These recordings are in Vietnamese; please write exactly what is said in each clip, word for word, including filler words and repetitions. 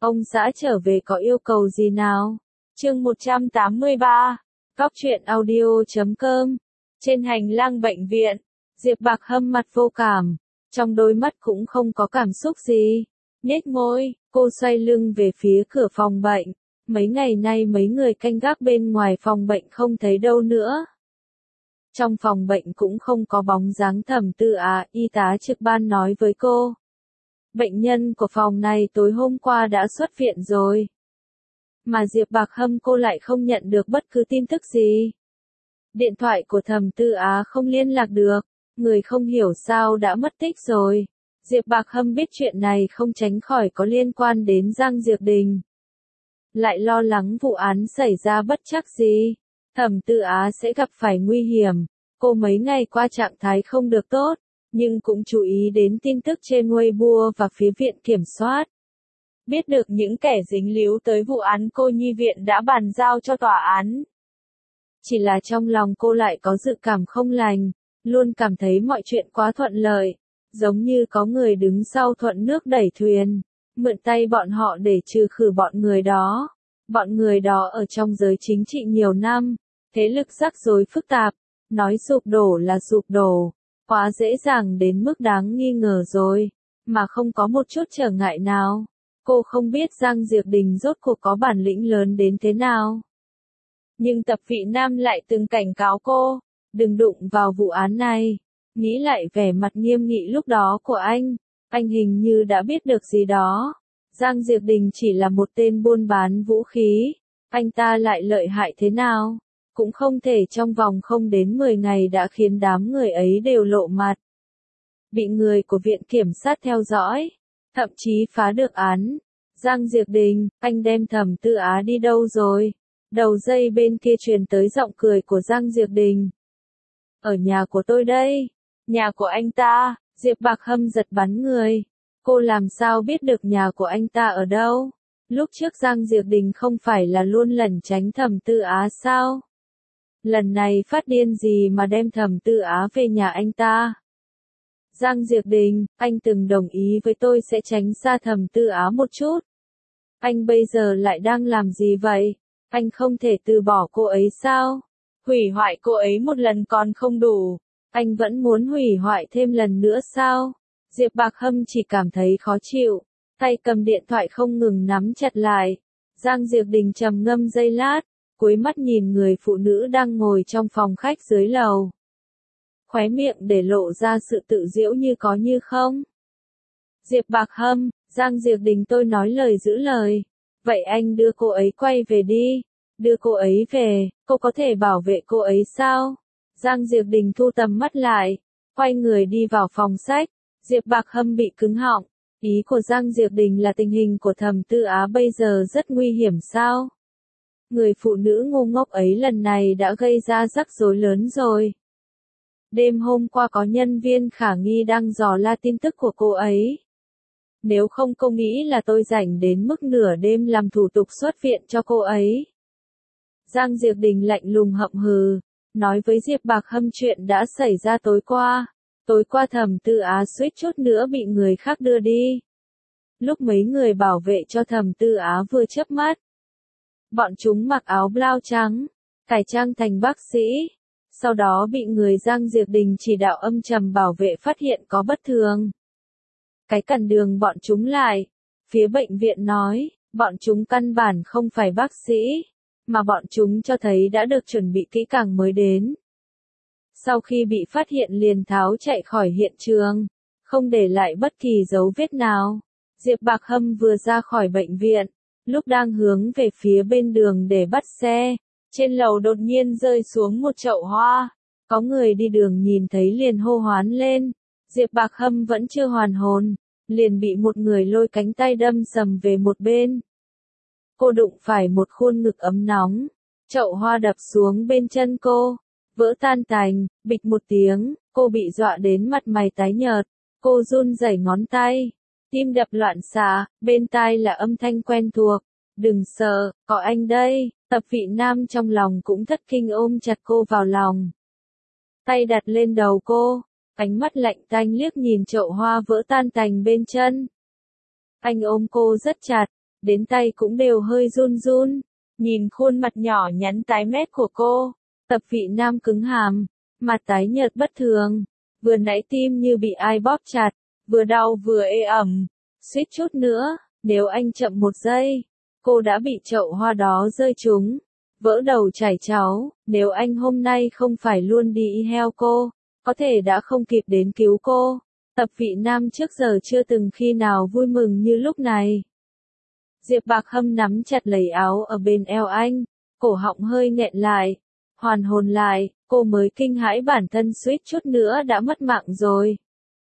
Ông xã trở về có yêu cầu gì nào? Chương một trăm tám mươi ba. Cóc truyện audio chấm com. Trên hành lang bệnh viện, Diệp Bạc Hâm mặt vô cảm, trong đôi mắt cũng không có cảm xúc gì. Nhếch môi, cô xoay lưng về phía cửa phòng bệnh. Mấy ngày nay mấy người canh gác bên ngoài phòng bệnh không thấy đâu nữa. Trong phòng bệnh cũng không có bóng dáng Thẩm Tư Á, y tá trực ban nói với cô. Bệnh nhân của phòng này tối hôm qua đã xuất viện rồi. Mà Diệp Bạc Hâm cô lại không nhận được bất cứ tin tức gì. Điện thoại của Thẩm Tư Á không liên lạc được, người không hiểu sao đã mất tích rồi. Diệp Bạc Hâm biết chuyện này không tránh khỏi có liên quan đến Giang Diệp Đình. Lại lo lắng vụ án xảy ra bất trắc gì, Thẩm Tư Á sẽ gặp phải nguy hiểm. Cô mấy ngày qua trạng thái không được tốt, nhưng cũng chú ý đến tin tức trên Weibo và phía viện kiểm soát. Biết được những kẻ dính líu tới vụ án cô nhi viện đã bàn giao cho tòa án. Chỉ là trong lòng cô lại có dự cảm không lành, luôn cảm thấy mọi chuyện quá thuận lợi, giống như có người đứng sau thuận nước đẩy thuyền, mượn tay bọn họ để trừ khử bọn người đó. Bọn người đó ở trong giới chính trị nhiều năm, thế lực rắc rối phức tạp, nói sụp đổ là sụp đổ, quá dễ dàng đến mức đáng nghi ngờ rồi, mà không có một chút trở ngại nào. Cô không biết Giang Diệp Đình rốt cuộc có bản lĩnh lớn đến thế nào. Nhưng Tập Vị Nam lại từng cảnh cáo cô, đừng đụng vào vụ án này. Nghĩ lại vẻ mặt nghiêm nghị lúc đó của anh, anh hình như đã biết được gì đó. Giang Diệp Đình chỉ là một tên buôn bán vũ khí, anh ta lại lợi hại thế nào? Cũng không thể trong vòng không đến mười ngày đã khiến đám người ấy đều lộ mặt. Bị người của viện kiểm sát theo dõi, thậm chí phá được án. Giang Diệp Đình, anh đem Thẩm Tư Á đi đâu rồi? Đầu dây bên kia truyền tới giọng cười của Giang Diệp Đình. Ở nhà của tôi đây. Nhà của anh ta. Diệp Bạc Hâm giật bắn người. Cô làm sao biết được nhà của anh ta ở đâu? Lúc trước Giang Diệp Đình không phải là luôn lẩn tránh Thẩm Tư Á sao? Lần này phát điên gì mà đem Thẩm Tư Á về nhà anh ta? Giang Diệp Đình, anh từng đồng ý với tôi sẽ tránh xa Thẩm Tư Á một chút. Anh bây giờ lại đang làm gì vậy? Anh không thể từ bỏ cô ấy sao? Hủy hoại cô ấy một lần còn không đủ. Anh vẫn muốn hủy hoại thêm lần nữa sao? Diệp Bạc Hâm chỉ cảm thấy khó chịu. Tay cầm điện thoại không ngừng nắm chặt lại. Giang Diệp Đình trầm ngâm giây lát, cúi mắt nhìn người phụ nữ đang ngồi trong phòng khách dưới lầu. Khóe miệng để lộ ra sự tự giễu như có như không. Diệp Bạc Hâm, Giang Diệp Đình tôi nói lời giữ lời. Vậy anh đưa cô ấy quay về đi. Đưa cô ấy về, cô có thể bảo vệ cô ấy sao? Giang Diệp Đình thu tầm mắt lại, quay người đi vào phòng sách. Diệp Bạc Hâm bị cứng họng. Ý của Giang Diệp Đình là tình hình của Thẩm Tư Á bây giờ rất nguy hiểm sao? Người phụ nữ ngu ngốc ấy lần này đã gây ra rắc rối lớn rồi. Đêm hôm qua có nhân viên khả nghi đang dò la tin tức của cô ấy. Nếu không cô nghĩ là tôi rảnh đến mức nửa đêm làm thủ tục xuất viện cho cô ấy. Giang Diệp Đình lạnh lùng hậm hừ, nói với Diệp Bạc Hâm chuyện đã xảy ra tối qua. Tối qua Thẩm Tư Á suýt chút nữa bị người khác đưa đi. Lúc mấy người bảo vệ cho Thẩm Tư Á vừa chớp mắt, bọn chúng mặc áo blau trắng, cải trang thành bác sĩ, sau đó bị người Giang Diệp Đình chỉ đạo âm trầm bảo vệ phát hiện có bất thường. Cái cản đường bọn chúng lại, phía bệnh viện nói, bọn chúng căn bản không phải bác sĩ, mà bọn chúng cho thấy đã được chuẩn bị kỹ càng mới đến. Sau khi bị phát hiện liền tháo chạy khỏi hiện trường, không để lại bất kỳ dấu vết nào. Diệp Bạc Hâm vừa ra khỏi bệnh viện, lúc đang hướng về phía bên đường để bắt xe, trên lầu đột nhiên rơi xuống một chậu hoa. Có người đi đường nhìn thấy liền hô hoán lên. Diệp Bạc Hâm vẫn chưa hoàn hồn, liền bị một người lôi cánh tay đâm sầm về một bên. Cô đụng phải một khuôn ngực ấm nóng, chậu hoa đập xuống bên chân cô, vỡ tan tành, bịch một tiếng, cô bị dọa đến mặt mày tái nhợt, cô run rẩy ngón tay, tim đập loạn xạ, bên tai là âm thanh quen thuộc, đừng sợ, có anh đây. Tập Vị Nam trong lòng cũng thất kinh ôm chặt cô vào lòng. Tay đặt lên đầu cô, ánh mắt lạnh tanh liếc nhìn chậu hoa vỡ tan tành bên chân. Anh ôm cô rất chặt, đến tay cũng đều hơi run run. Nhìn khuôn mặt nhỏ nhắn tái mét của cô, Tập Vị Nam cứng hàm, mặt tái nhợt bất thường, vừa nãy tim như bị ai bóp chặt, vừa đau vừa ê ẩm, suýt chút nữa, nếu anh chậm một giây, cô đã bị chậu hoa đó rơi trúng, vỡ đầu chảy cháu, nếu anh hôm nay không phải luôn đi theo cô, có thể đã không kịp đến cứu cô. Tập Vị Nam trước giờ chưa từng khi nào vui mừng như lúc này. Diệp Bạc Hâm nắm chặt lấy áo ở bên eo anh, cổ họng hơi nghẹn lại, hoàn hồn lại, cô mới kinh hãi bản thân suýt chút nữa đã mất mạng rồi.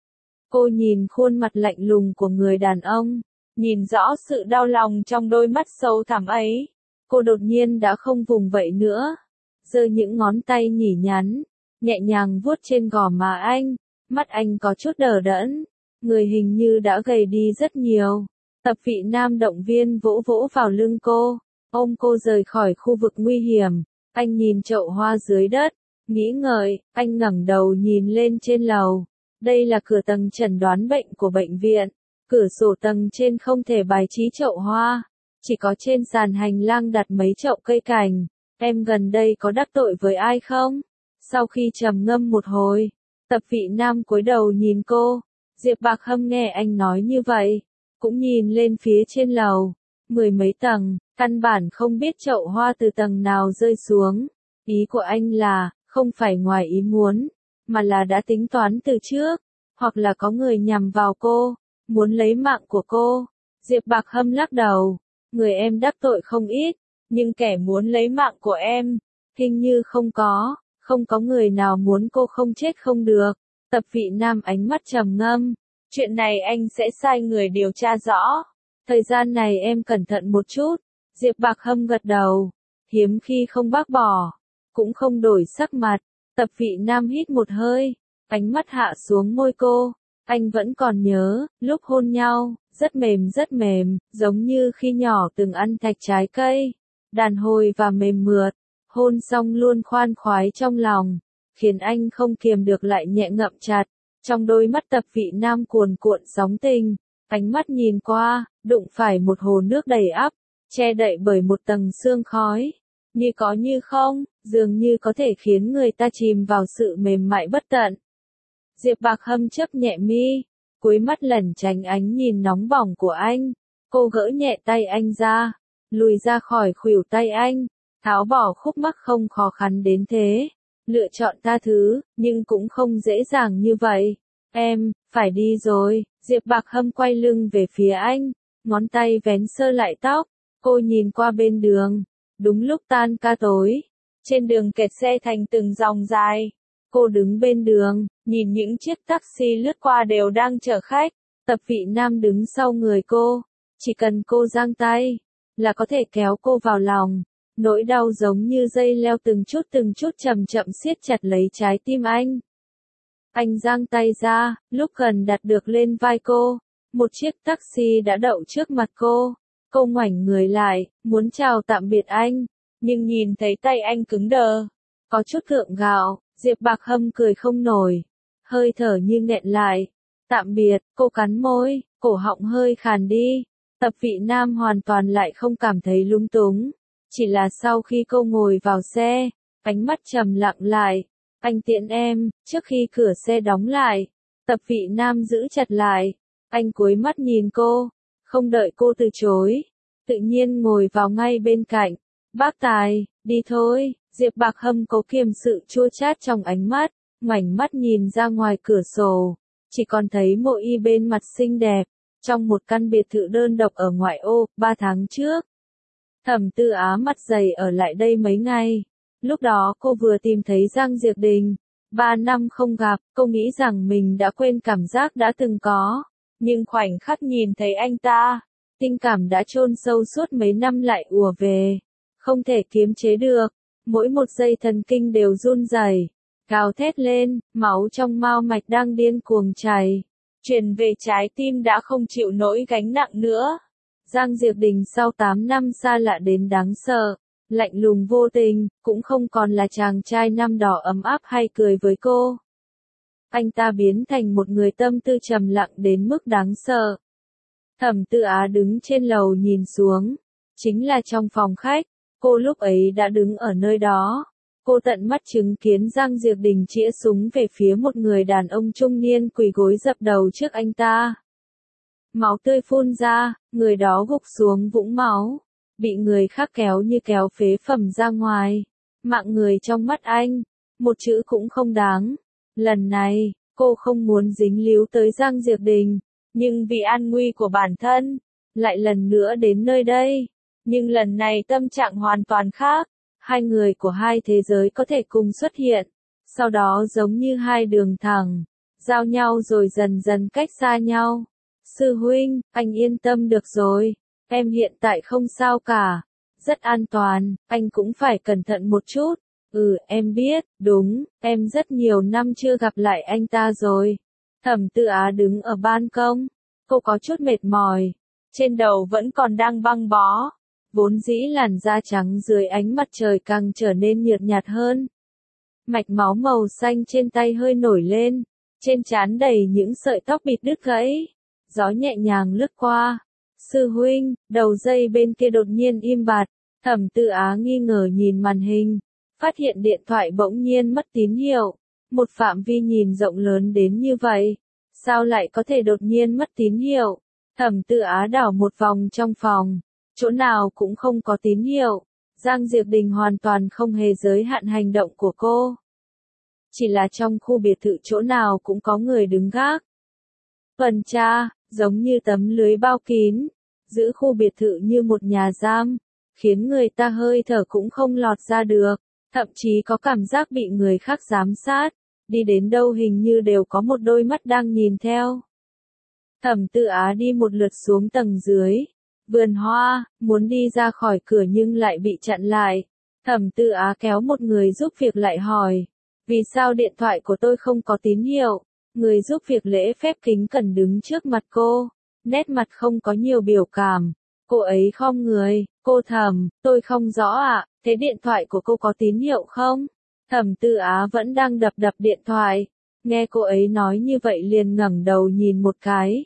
Cô nhìn khuôn mặt lạnh lùng của người đàn ông, nhìn rõ sự đau lòng trong đôi mắt sâu thẳm ấy, cô đột nhiên đã không vùng vẫy nữa, giơ những ngón tay nhỉ nhắn, nhẹ nhàng vuốt trên gò má anh, mắt anh có chút đờ đẫn, người hình như đã gầy đi rất nhiều. Tập Vị Nam động viên vỗ vỗ vào lưng cô, ôm cô rời khỏi khu vực nguy hiểm. Anh nhìn chậu hoa dưới đất, nghĩ ngợi, anh ngẩng đầu nhìn lên trên lầu. Đây là cửa tầng chẩn đoán bệnh của bệnh viện. Cửa sổ tầng trên không thể bài trí chậu hoa, chỉ có trên sàn hành lang đặt mấy chậu cây cảnh. Em gần đây có đắc tội với ai không? Sau khi trầm ngâm một hồi, Tập Vị Nam cúi đầu nhìn cô. Diệp Bạc Hâm nghe anh nói như vậy, cũng nhìn lên phía trên lầu, mười mấy tầng, căn bản không biết chậu hoa từ tầng nào rơi xuống. Ý của anh là, không phải ngoài ý muốn, mà là đã tính toán từ trước, hoặc là có người nhằm vào cô, muốn lấy mạng của cô. Diệp Bạc Hâm lắc đầu, người em đắc tội không ít, nhưng kẻ muốn lấy mạng của em, hình như không có, không có người nào muốn cô không chết không được. Tập Vị Nam ánh mắt trầm ngâm, chuyện này anh sẽ sai người điều tra rõ. Thời gian này em cẩn thận một chút. Diệp Bạc Hâm gật đầu, hiếm khi không bác bỏ, cũng không đổi sắc mặt. Tập Vị Nam hít một hơi, ánh mắt hạ xuống môi cô. Anh vẫn còn nhớ, lúc hôn nhau, rất mềm rất mềm, giống như khi nhỏ từng ăn thạch trái cây, đàn hồi và mềm mượt. Hôn xong luôn khoan khoái trong lòng, khiến anh không kiềm được lại nhẹ ngậm chặt. Trong đôi mắt Tập Vị Nam cuồn cuộn sóng tình, ánh mắt nhìn qua, đụng phải một hồ nước đầy ắp, che đậy bởi một tầng sương khói, như có như không, dường như có thể khiến người ta chìm vào sự mềm mại bất tận. Diệp Bạc Hâm chớp nhẹ mi, cúi mắt lẩn tránh ánh nhìn nóng bỏng của anh. Cô gỡ nhẹ tay anh ra, lùi ra khỏi khuỷu tay anh, tháo bỏ khúc mắc không khó khăn đến thế. Lựa chọn tha thứ, nhưng cũng không dễ dàng như vậy. Em, phải đi rồi. Diệp Bạc Hâm quay lưng về phía anh, ngón tay vén sơ lại tóc. Cô nhìn qua bên đường, đúng lúc tan ca tối, trên đường kẹt xe thành từng dòng dài. Cô đứng bên đường, nhìn những chiếc taxi lướt qua đều đang chở khách. Tập Vị Nam đứng sau người cô, chỉ cần cô giang tay, là có thể kéo cô vào lòng. Nỗi đau giống như dây leo từng chút từng chút chậm chậm siết chặt lấy trái tim anh. Anh giang tay ra, lúc gần đặt được lên vai cô, một chiếc taxi đã đậu trước mặt cô. Cô ngoảnh người lại, muốn chào tạm biệt anh, nhưng nhìn thấy tay anh cứng đờ, có chút gượng gạo. Diệp Bạc Hâm cười không nổi, hơi thở như nghẹn lại. Tạm biệt, cô cắn môi, cổ họng hơi khàn đi. Tập Vị Nam hoàn toàn lại không cảm thấy lung túng. Chỉ là sau khi cô ngồi vào xe, ánh mắt trầm lặng lại. Anh tiễn em, trước khi cửa xe đóng lại. Tập Vị Nam giữ chặt lại. Anh cúi mắt nhìn cô, không đợi cô từ chối, tự nhiên ngồi vào ngay bên cạnh. Bác Tài, đi thôi. Diệp Bạc Hâm có kiềm sự chua chát trong ánh mắt, ngoảnh mắt nhìn ra ngoài cửa sổ, chỉ còn thấy Mộ Y bên mặt xinh đẹp, trong một căn biệt thự đơn độc ở ngoại ô. Ba tháng trước, Thẩm Tư Á mặt dày ở lại đây mấy ngày. Lúc đó cô vừa tìm thấy Giang Diệp Đình. Ba năm không gặp, cô nghĩ rằng mình đã quên cảm giác đã từng có. Nhưng khoảnh khắc nhìn thấy anh ta, tình cảm đã chôn sâu suốt mấy năm lại ùa về. Không thể kiềm chế được, mỗi một giây thần kinh đều run rẩy, gào thét lên, máu trong mao mạch đang điên cuồng chảy. Truyền về trái tim đã không chịu nổi gánh nặng nữa. Giang Diệp Đình sau tám năm xa lạ đến đáng sợ, lạnh lùng vô tình, cũng không còn là chàng trai năm đỏ ấm áp hay cười với cô. Anh ta biến thành một người tâm tư trầm lặng đến mức đáng sợ. Thẩm Tư Á đứng trên lầu nhìn xuống, chính là trong phòng khách, cô lúc ấy đã đứng ở nơi đó. Cô tận mắt chứng kiến Giang Diệp Đình chĩa súng về phía một người đàn ông trung niên quỳ gối dập đầu trước anh ta. Máu tươi phun ra, người đó gục xuống vũng máu, bị người khác kéo như kéo phế phẩm ra ngoài. Mạng người trong mắt anh, một chữ cũng không đáng. Lần này, cô không muốn dính líu tới Giang Diệp Đình, nhưng vì an nguy của bản thân, lại lần nữa đến nơi đây. Nhưng lần này tâm trạng hoàn toàn khác, hai người của hai thế giới có thể cùng xuất hiện, sau đó giống như hai đường thẳng, giao nhau rồi dần dần cách xa nhau. Sư huynh, anh yên tâm được rồi, em hiện tại không sao cả, rất an toàn, anh cũng phải cẩn thận một chút. Ừ, em biết, đúng, em rất nhiều năm chưa gặp lại anh ta rồi. Thẩm Tư Á đứng ở ban công, cô có chút mệt mỏi, trên đầu vẫn còn đang băng bó, vốn dĩ làn da trắng dưới ánh mặt trời càng trở nên nhợt nhạt hơn. Mạch máu màu xanh trên tay hơi nổi lên, trên trán đầy những sợi tóc bịt đứt gãy, gió nhẹ nhàng lướt qua. Sư huynh, đầu dây bên kia đột nhiên im bặt, Thẩm Tư Á nghi ngờ nhìn màn hình, phát hiện điện thoại bỗng nhiên mất tín hiệu. Một phạm vi nhìn rộng lớn đến như vậy, sao lại có thể đột nhiên mất tín hiệu? Thẩm Tư Á đảo một vòng trong phòng, chỗ nào cũng không có tín hiệu. Giang Diệp Đình hoàn toàn không hề giới hạn hành động của cô. Chỉ là trong khu biệt thự chỗ nào cũng có người đứng gác. Tuần tra, giống như tấm lưới bao kín, giữ khu biệt thự như một nhà giam, khiến người ta hơi thở cũng không lọt ra được, thậm chí có cảm giác bị người khác giám sát, đi đến đâu hình như đều có một đôi mắt đang nhìn theo. Thẩm Tư Á đi một lượt xuống tầng dưới, vườn hoa, muốn đi ra khỏi cửa nhưng lại bị chặn lại. Thẩm Tư Á kéo một người giúp việc lại hỏi, vì sao điện thoại của tôi không có tín hiệu? Người giúp việc lễ phép kính cẩn đứng trước mặt cô, nét mặt không có nhiều biểu cảm. Cô ấy khom người, cô Thẩm, tôi không rõ ạ, thế điện thoại của cô có tín hiệu không? Thẩm Tư Á vẫn đang đập đập điện thoại, nghe cô ấy nói như vậy liền ngẩng đầu nhìn một cái.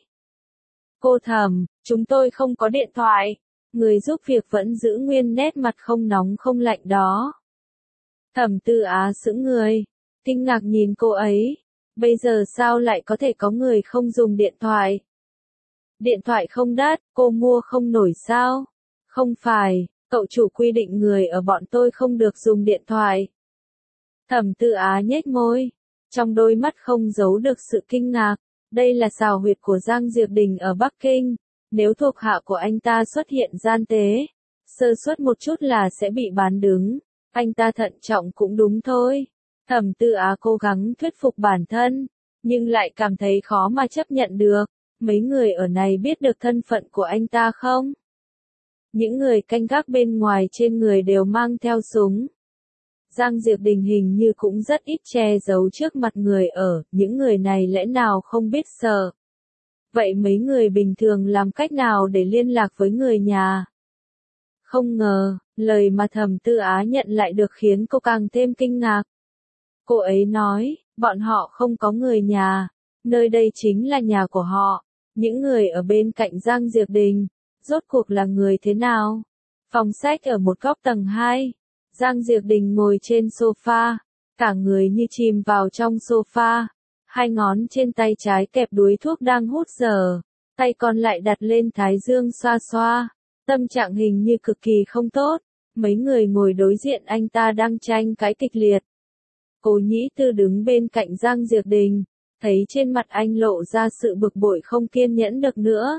Cô Thẩm, chúng tôi không có điện thoại. Người giúp việc vẫn giữ nguyên nét mặt không nóng không lạnh đó. Thẩm Tư Á sững người, kinh ngạc nhìn cô ấy. Bây giờ sao lại có thể có người không dùng điện thoại? Điện thoại không đắt, cô mua không nổi sao? Không phải, cậu chủ quy định người ở bọn tôi không được dùng điện thoại. Thẩm Tư Á nhếch môi, trong đôi mắt không giấu được sự kinh ngạc. Đây là xào huyệt của Giang Diệp Đình ở Bắc Kinh. Nếu thuộc hạ của anh ta xuất hiện gian tế, sơ suất một chút là sẽ bị bán đứng. Anh ta thận trọng cũng đúng thôi. Thẩm Tư Á cố gắng thuyết phục bản thân, nhưng lại cảm thấy khó mà chấp nhận được. Mấy người ở này biết được thân phận của anh ta không? Những người canh gác bên ngoài trên người đều mang theo súng. Giang Diệp Đình hình như cũng rất ít che giấu trước mặt người ở, những người này lẽ nào không biết sợ. Vậy mấy người bình thường làm cách nào để liên lạc với người nhà? Không ngờ, lời mà Thẩm Tư Á nhận lại được khiến cô càng thêm kinh ngạc. Cô ấy nói, bọn họ không có người nhà, nơi đây chính là nhà của họ. Những người ở bên cạnh Giang Diệp Đình, rốt cuộc là người thế nào? Phòng sách ở một góc tầng hai. Giang Diệp Đình ngồi trên sofa, cả người như chìm vào trong sofa, hai ngón trên tay trái kẹp đuối thuốc đang hút dở, tay còn lại đặt lên thái dương xoa xoa, tâm trạng hình như cực kỳ không tốt. Mấy người ngồi đối diện anh ta đang tranh cãi kịch liệt. Cố Nhĩ Tư đứng bên cạnh Giang Diệp Đình, thấy trên mặt anh lộ ra sự bực bội không kiên nhẫn được nữa.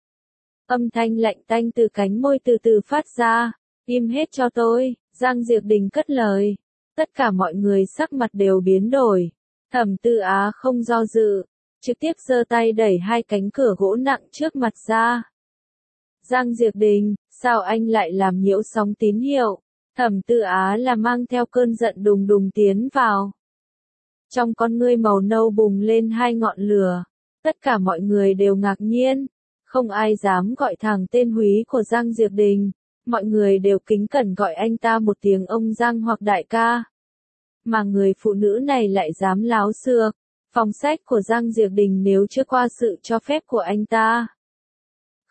Âm thanh lạnh tanh từ cánh môi từ từ phát ra, im hết cho tôi. Giang Diệp Đình cất lời, tất cả mọi người sắc mặt đều biến đổi. Thẩm Tư Á không do dự, trực tiếp giơ tay đẩy hai cánh cửa gỗ nặng trước mặt ra. Giang Diệp Đình, sao anh lại làm nhiễu sóng tín hiệu? Thẩm Tư Á là mang theo cơn giận đùng đùng tiến vào. Trong con ngươi màu nâu bùng lên hai ngọn lửa, tất cả mọi người đều ngạc nhiên, không ai dám gọi thẳng tên húy của Giang Diệp Đình. Mọi người đều kính cẩn gọi anh ta một tiếng ông Giang hoặc đại ca. Mà người phụ nữ này lại dám láo xược. Phòng sách của Giang Diệp Đình nếu chưa qua sự cho phép của anh ta,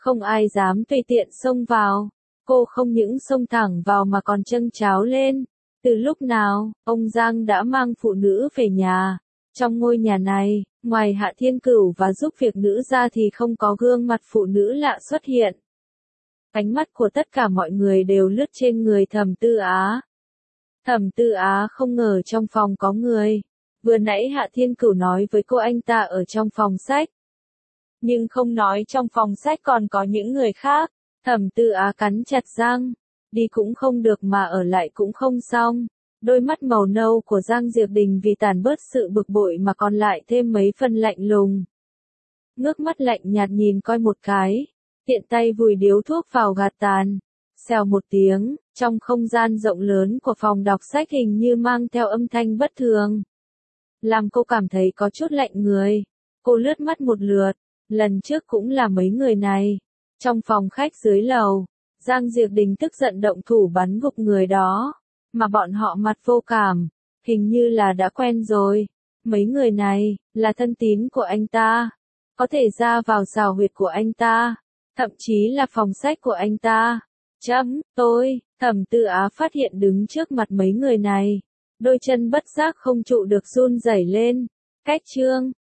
Không ai dám tùy tiện xông vào. Cô không những xông thẳng vào mà còn châng cháo lên. Từ lúc nào, ông Giang đã mang phụ nữ về nhà. Trong ngôi nhà này, ngoài Hạ Thiên Cửu và giúp việc nữ ra thì không có gương mặt phụ nữ lạ xuất hiện. Ánh mắt của tất cả mọi người đều lướt trên người Thẩm Tư Á. Thẩm Tư Á không ngờ trong phòng có người. Vừa nãy Hạ Thiên Cửu nói với cô anh ta ở trong phòng sách. Nhưng không nói trong phòng sách còn có những người khác. Thẩm Tư Á cắn chặt răng. Đi cũng không được mà ở lại cũng không xong. Đôi mắt màu nâu của Giang Diệp Đình vì tản bớt sự bực bội mà còn lại thêm mấy phần lạnh lùng. Ngước mắt lạnh nhạt nhìn coi một cái. Tiện tay vùi điếu thuốc vào gạt tàn. Xèo một tiếng, trong không gian rộng lớn của phòng đọc sách hình như mang theo âm thanh bất thường. Làm cô cảm thấy có chút lạnh người. Cô lướt mắt một lượt, lần trước cũng là mấy người này. Trong phòng khách dưới lầu, Giang Diệp Đình tức giận động thủ bắn gục người đó. Mà bọn họ mặt vô cảm, hình như là đã quen rồi. Mấy người này, là thân tín của anh ta. Có thể ra vào xào huyệt của anh ta. Thậm chí là phòng sách của anh ta. Chấm, tôi, Thẩm Tư Á phát hiện đứng trước mặt mấy người này. Đôi chân bất giác không trụ được run rẩy lên. Cách chương